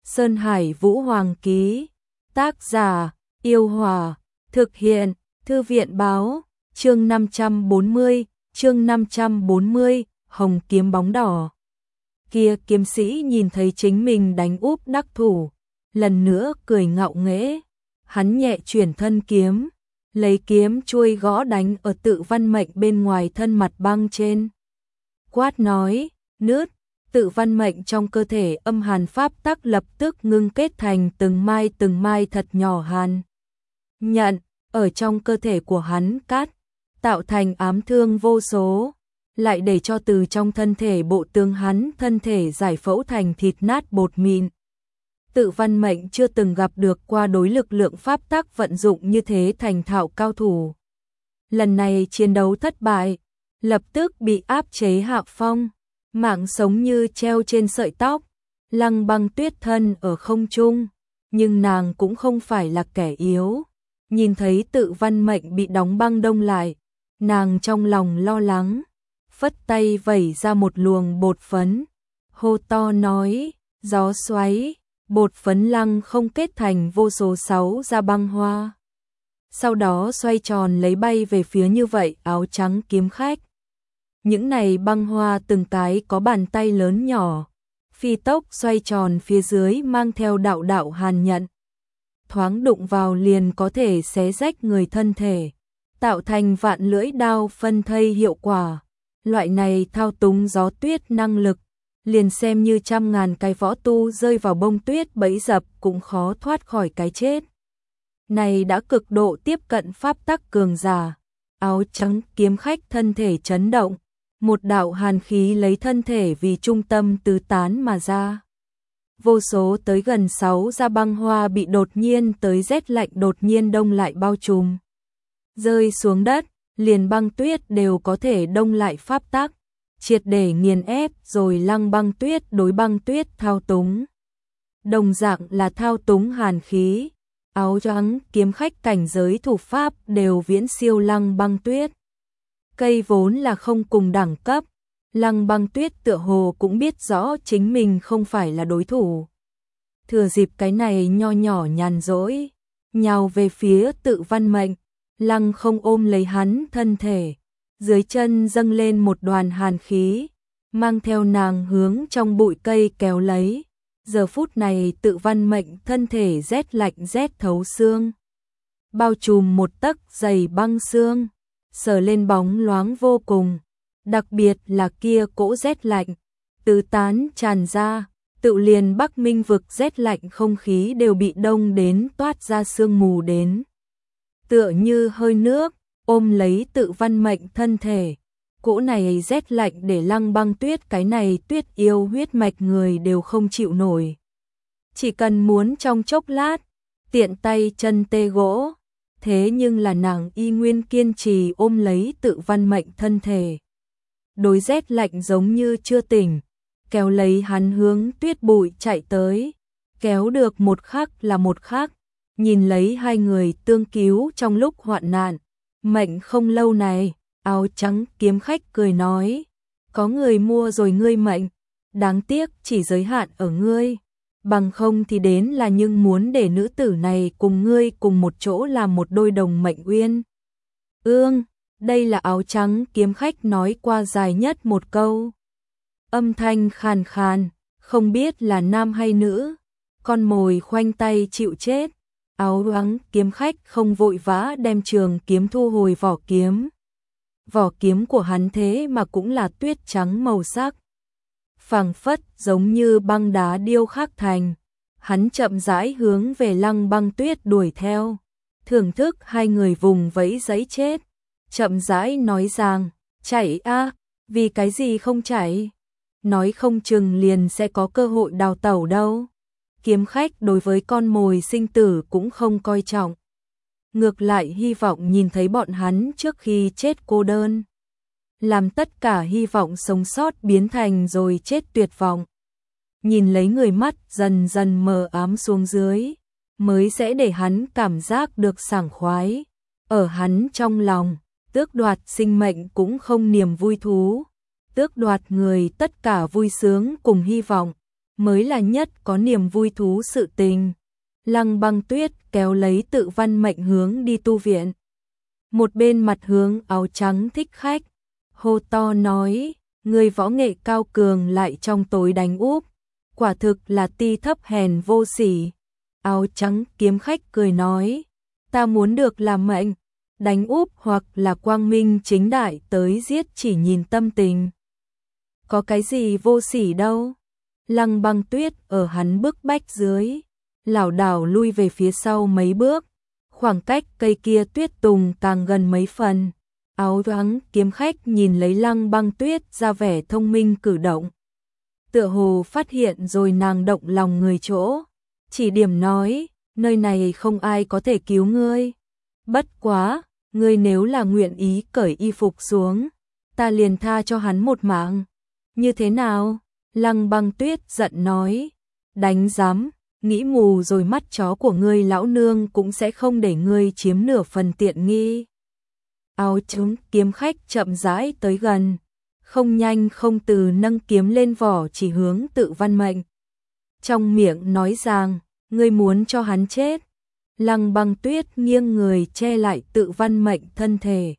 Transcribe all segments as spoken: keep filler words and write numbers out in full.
Sơn Hải Vũ Hoàng ký. Tác giả: Yêu Hòa. Thực hiện: Thư viện báo. Chương năm trăm bốn mươi, chương năm trăm bốn mươi, Hồng kiếm bóng đỏ. Kia kiếm sĩ nhìn thấy chính mình đánh úp đắc thủ, lần nữa cười ngạo nghễ, hắn nhẹ chuyển thân kiếm, lấy kiếm chuôi gõ đánh ở Tự Văn Mệnh bên ngoài thân mặt băng trên. Quát nói: "Nứt!" Tự Văn Mệnh trong cơ thể âm hàn pháp tắc lập tức ngưng kết thành từng mai từng mai thật nhỏ hàn nhận, ở trong cơ thể của hắn cắt, tạo thành ám thương vô số, lại để cho từ trong thân thể bộ tương hắn thân thể giải phẫu thành thịt nát bột mịn. Tự Văn Mệnh chưa từng gặp được qua đối lực lượng pháp tắc vận dụng như thế thành thạo cao thủ. Lần này chiến đấu thất bại, lập tức bị áp chế hạ phong, mạng sống như treo trên sợi tóc. Lăng Băng Tuyết thân ở không trung, nhưng nàng cũng không phải là kẻ yếu. Nhìn thấy Tự Văn Mệnh bị đóng băng đông lại, nàng trong lòng lo lắng, phất tay vẩy ra một luồng bột phấn, hô to nói: "Gió xoáy!" Bột phấn lăng không kết thành vô số sáu ra băng hoa. Sau đó xoay tròn lấy bay về phía như vậy áo trắng kiếm khách. Những này băng hoa từng cái có bàn tay lớn nhỏ, phi tốc xoay tròn phía dưới mang theo đạo đạo hàn nhận. Thoáng đụng vào liền có thể xé rách người thân thể, tạo thành vạn lưỡi đao phân thây hiệu quả. Loại này thao túng gió tuyết năng lực, liền xem như trăm ngàn cái võ tu rơi vào bông tuyết bẫy dập cũng khó thoát khỏi cái chết. Này đã cực độ tiếp cận pháp tắc cường giả. Áo trắng kiếm khách thân thể chấn động, một đạo hàn khí lấy thân thể vì trung tâm tứ tán mà ra. Vô số tới gần sáu ra băng hoa bị đột nhiên tới rét lạnh đột nhiên đông lại bao trùm. Rơi xuống đất, liền băng tuyết đều có thể đông lại pháp tắc, triệt để nghiền ép rồi Lăng Băng Tuyết đối băng tuyết thao túng. Đồng dạng là thao túng hàn khí, áo trắng kiếm khách cảnh giới thủ pháp đều viễn siêu Lăng Băng Tuyết. Cây vốn là không cùng đẳng cấp, Lăng Băng Tuyết tựa hồ cũng biết rõ chính mình không phải là đối thủ. Thừa dịp cái này nho nhỏ nhàn rỗi, nhào về phía Tự Văn Mệnh, lăng không ôm lấy hắn thân thể, dưới chân dâng lên một đoàn hàn khí, mang theo nàng hướng trong bụi cây kéo lấy. Giờ phút này Tự Văn Mệnh thân thể rét lạnh rét thấu xương, bao trùm một tấc dày băng xương, sờ lên bóng loáng vô cùng, đặc biệt là kia cỗ rét lạnh tứ tán tràn ra, tự liền Bắc Minh vực rét lạnh không khí đều bị đông đến toát ra sương mù đến. Tựa như hơi nước ôm lấy Tự Văn Mệnh thân thể. Cỗ này rét lạnh để Lăng Băng Tuyết cái này tuyết yêu huyết mạch người đều không chịu nổi. Chỉ cần muốn trong chốc lát, tiện tay chân tê gỗ, thế nhưng là nàng y nguyên kiên trì ôm lấy Tự Văn Mệnh thân thể. Đối rét lạnh giống như chưa tỉnh, kéo lấy hắn hướng tuyết bụi chạy tới, kéo được một khắc là một khắc, nhìn lấy hai người tương cứu trong lúc hoạn nạn. Mệnh không lâu này, áo trắng kiếm khách cười nói: "Có người mua rồi ngươi mệnh, đáng tiếc chỉ giới hạn ở ngươi, bằng không thì đến là nhưng muốn để nữ tử này cùng ngươi cùng một chỗ làm một đôi đồng mệnh uyên." Ương, đây là áo trắng kiếm khách nói qua dài nhất một câu. Âm thanh khàn khàn, không biết là nam hay nữ, con mồi khoanh tay chịu chết. Áo trắng kiếm khách không vội vã đem trường kiếm thu hồi vỏ kiếm. Vỏ kiếm của hắn thế mà cũng là tuyết trắng màu sắc, phảng phất giống như băng đá điêu khắc thành. Hắn chậm rãi hướng về Lăng Băng Tuyết đuổi theo, thưởng thức hai người vùng vẫy giấy chết, chậm rãi nói rằng: "Chạy a, vì cái gì không chạy? Nói không chừng liền sẽ có cơ hội đào tẩu đâu." Kiếm khách đối với con mồi sinh tử cũng không coi trọng, ngược lại hy vọng nhìn thấy bọn hắn trước khi chết cô đơn, làm tất cả hy vọng sống sót biến thành rồi chết tuyệt vọng. Nhìn lấy người mắt dần dần mờ ám xuống dưới, mới sẽ để hắn cảm giác được sảng khoái. Ở hắn trong lòng, tước đoạt sinh mệnh cũng không niềm vui thú, tước đoạt người tất cả vui sướng cùng hy vọng, mới là nhất có niềm vui thú sự tình. Lăng Băng Tuyết kéo lấy Tự Văn Mệnh hướng đi tu viện. Một bên mặt hướng áo trắng thích khách, hô to nói, người võ nghệ cao cường lại trong tối đánh úp, quả thực là ti thấp hèn vô sỉ. Áo trắng kiếm khách cười nói, ta muốn được làm mệnh, đánh úp hoặc là quang minh chính đại tới giết chỉ nhìn tâm tình. Có cái gì vô sỉ đâu. Lăng Băng Tuyết ở hắn bức bách dưới, lảo đảo lui về phía sau mấy bước, khoảng cách cây kia tuyết tùng càng gần mấy phần. Áo trắng kiếm khách nhìn lấy Lăng Băng Tuyết ra vẻ thông minh cử động, tựa hồ phát hiện rồi nàng động lòng người chỗ, chỉ điểm nói, nơi này không ai có thể cứu ngươi. Bất quá, ngươi nếu là nguyện ý cởi y phục xuống, ta liền tha cho hắn một mạng. Như thế nào? Lăng Băng Tuyết giận nói, đánh giám, nghĩ mù rồi, mắt chó của ngươi lão nương cũng sẽ không để ngươi chiếm nửa phần tiện nghi. Áo trắng kiếm khách chậm rãi tới gần, không nhanh không từ nâng kiếm lên vỏ chỉ hướng Tự Văn Mệnh. Trong miệng nói rằng, ngươi muốn cho hắn chết. Lăng Băng Tuyết nghiêng người che lại Tự Văn Mệnh thân thể.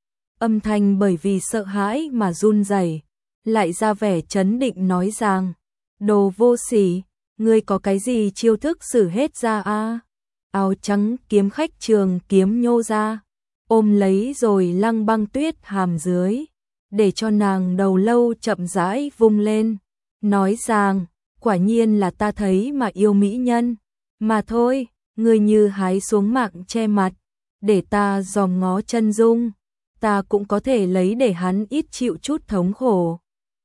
Âm thanh bởi vì sợ hãi mà run rẩy, lại ra vẻ trấn định nói rằng, đồ vô sỉ, ngươi có cái gì chiêu thức sử hết ra a? À? Áo trắng kiếm khách trường kiếm nhô ra, ôm lấy rồi Lăng Băng Tuyết hàm dưới, để cho nàng đầu lâu chậm rãi vung lên, nói rằng, quả nhiên là ta thấy mà yêu mỹ nhân, mà thôi, ngươi như hái xuống mạng che mặt, để ta dòm ngó chân dung, ta cũng có thể lấy để hắn ít chịu chút thống khổ.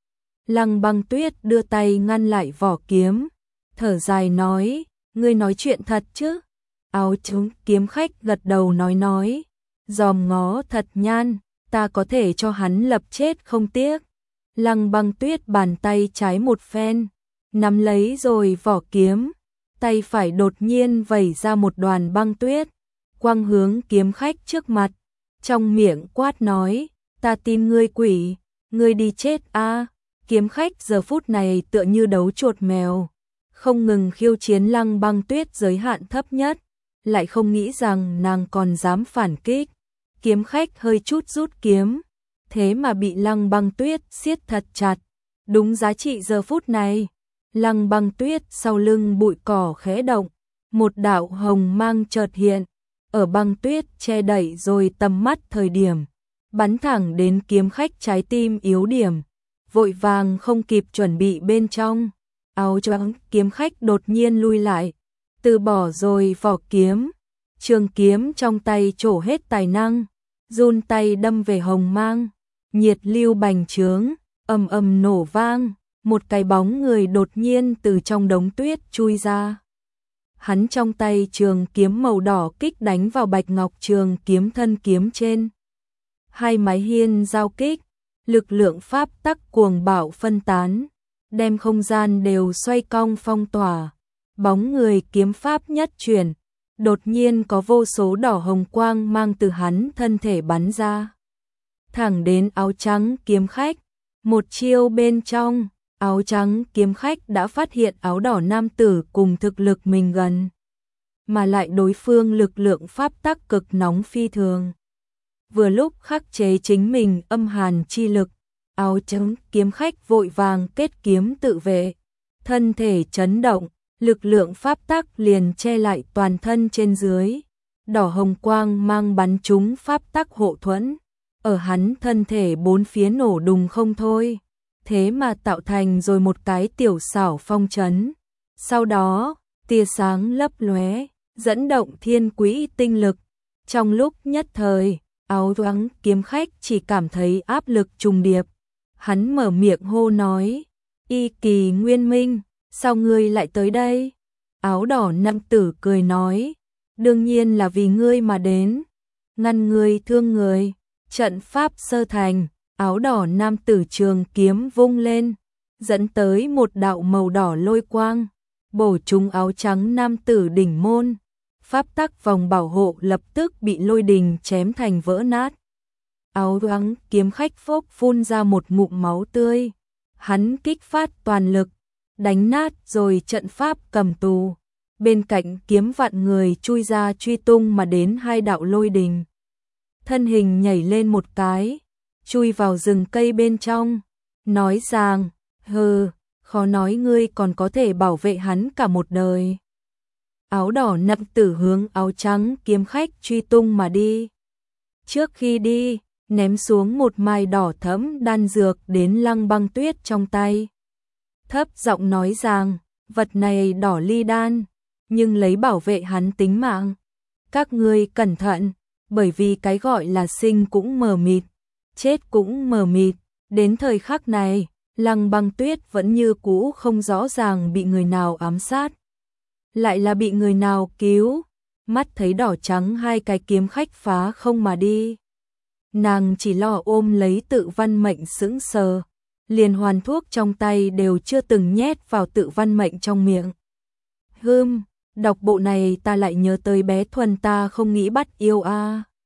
Lăng Băng Tuyết đưa tay ngăn lại vỏ kiếm, thở dài nói, ngươi nói chuyện thật chứ? Áo trắng kiếm khách gật đầu nói nói, dòm ngó thật nhan, ta có thể cho hắn lập chết không tiếc. Lăng Băng Tuyết bàn tay trái một phen, nắm lấy rồi vỏ kiếm, tay phải đột nhiên vẩy ra một đoàn băng tuyết, quăng hướng kiếm khách trước mặt, trong miệng quát nói, ta tin ngươi quỷ, ngươi đi chết a. Kiếm khách giờ phút này tựa như đấu chuột mèo, không ngừng khiêu chiến Lăng Băng Tuyết giới hạn thấp nhất, lại không nghĩ rằng nàng còn dám phản kích. Kiếm khách hơi chút rút kiếm, thế mà bị Lăng Băng Tuyết siết thật chặt. Đúng giá trị giờ phút này, Lăng Băng Tuyết sau lưng bụi cỏ khẽ động, một đạo hồng mang chợt hiện, ở băng tuyết che đậy rồi tầm mắt thời điểm, bắn thẳng đến kiếm khách trái tim yếu điểm, vội vàng không kịp chuẩn bị bên trong. Áo trắng kiếm khách đột nhiên lui lại, từ bỏ rồi vỏ kiếm, trường kiếm trong tay trổ hết tài năng, run tay đâm về hồng mang, nhiệt lưu bành trướng, ầm ầm nổ vang, một cái bóng người đột nhiên từ trong đống tuyết chui ra. Hắn trong tay trường kiếm màu đỏ kích đánh vào bạch ngọc trường kiếm thân kiếm trên. Hai mái hiên giao kích, lực lượng pháp tắc cuồng bạo phân tán, đem không gian đều xoay cong phong tỏa. Bóng người kiếm pháp nhất chuyển, đột nhiên có vô số đỏ hồng quang mang từ hắn thân thể bắn ra, thẳng đến áo trắng kiếm khách. Một chiêu bên trong, áo trắng kiếm khách đã phát hiện áo đỏ nam tử cùng thực lực mình gần, mà lại đối phương lực lượng pháp tắc cực nóng phi thường. Vừa lúc khắc chế chính mình âm hàn chi lực, áo trắng kiếm khách vội vàng kết kiếm tự vệ, thân thể chấn động, lực lượng pháp tắc liền che lại toàn thân trên dưới, đỏ hồng quang mang bắn trúng pháp tắc hộ thuẫn, ở hắn thân thể bốn phía nổ đùng không thôi, thế mà tạo thành rồi một cái tiểu xảo phong trấn. Sau đó, tia sáng lấp lóe, dẫn động thiên quỹ tinh lực, trong lúc nhất thời, áo trắng kiếm khách chỉ cảm thấy áp lực trùng điệp. Hắn mở miệng hô nói, Y Kỳ Nguyên Minh, sao ngươi lại tới đây? Áo đỏ nam tử cười nói, đương nhiên là vì ngươi mà đến, ngăn ngươi thương người. Trận pháp sơ thành, áo đỏ nam tử trường kiếm vung lên, dẫn tới một đạo màu đỏ lôi quang, bổ trúng áo trắng nam tử đỉnh môn. Pháp tắc vòng bảo hộ lập tức bị lôi đình chém thành vỡ nát. Áo trắng kiếm khách phốc phun ra một ngụm máu tươi, hắn kích phát toàn lực, đánh nát rồi trận pháp cầm tù. Bên cạnh kiếm vạn người chui ra truy tung mà đến hai đạo lôi đình. Thân hình nhảy lên một cái, chui vào rừng cây bên trong, nói rằng, hừ, khó nói ngươi còn có thể bảo vệ hắn cả một đời. Áo đỏ nậm tử hướng áo trắng kiếm khách truy tung mà đi. Trước khi đi, ném xuống một mai đỏ thẫm đan dược đến Lăng Băng Tuyết trong tay. Thấp giọng nói rằng, vật này đỏ ly đan, nhưng lấy bảo vệ hắn tính mạng. Các ngươi cẩn thận, bởi vì cái gọi là sinh cũng mờ mịt, chết cũng mờ mịt. Đến thời khắc này, Lăng Băng Tuyết vẫn như cũ không rõ ràng bị người nào ám sát, lại là bị người nào cứu. Mắt thấy đỏ trắng hai cái kiếm khách phá không mà đi, nàng chỉ lo ôm lấy Tự Văn Mệnh sững sờ, liền hoàn thuốc trong tay đều chưa từng nhét vào Tự Văn Mệnh trong miệng. Hừm, đọc bộ này ta lại nhớ tới bé Thuần ta không nghĩ bắt yêu a. À.